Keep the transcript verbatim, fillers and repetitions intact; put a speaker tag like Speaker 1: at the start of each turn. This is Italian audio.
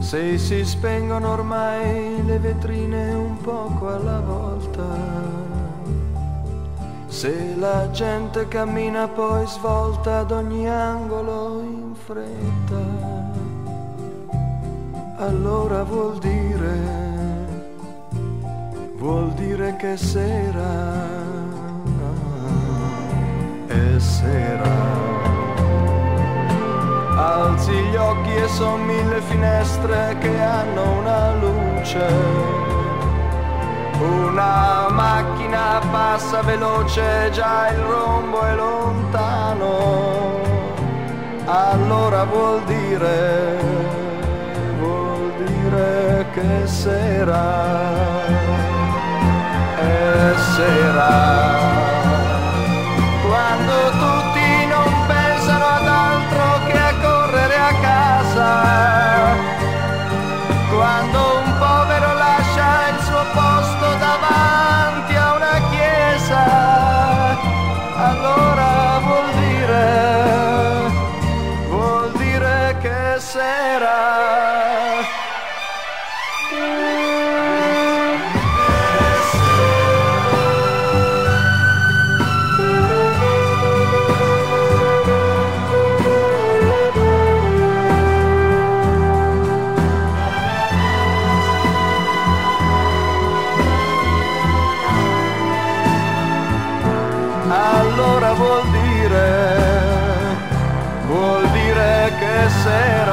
Speaker 1: se si spengono ormai le vetrine un poco alla volta, se la gente cammina poi svolta ad ogni angolo in fretta, allora vuol dire, vuol dire che sera è sera. Alzi gli occhi e son mille finestre che hanno una luce, una macchina passa veloce, già il rombo è lontano, allora vuol dire, vuol dire che sera è sera. Quando tutti non pensano ad altro che a correre a casa, quando un povero lascia il suo posto davanti a una chiesa, allora vuol dire, vuol dire che sera. Allora vuol dire, vuol dire che sei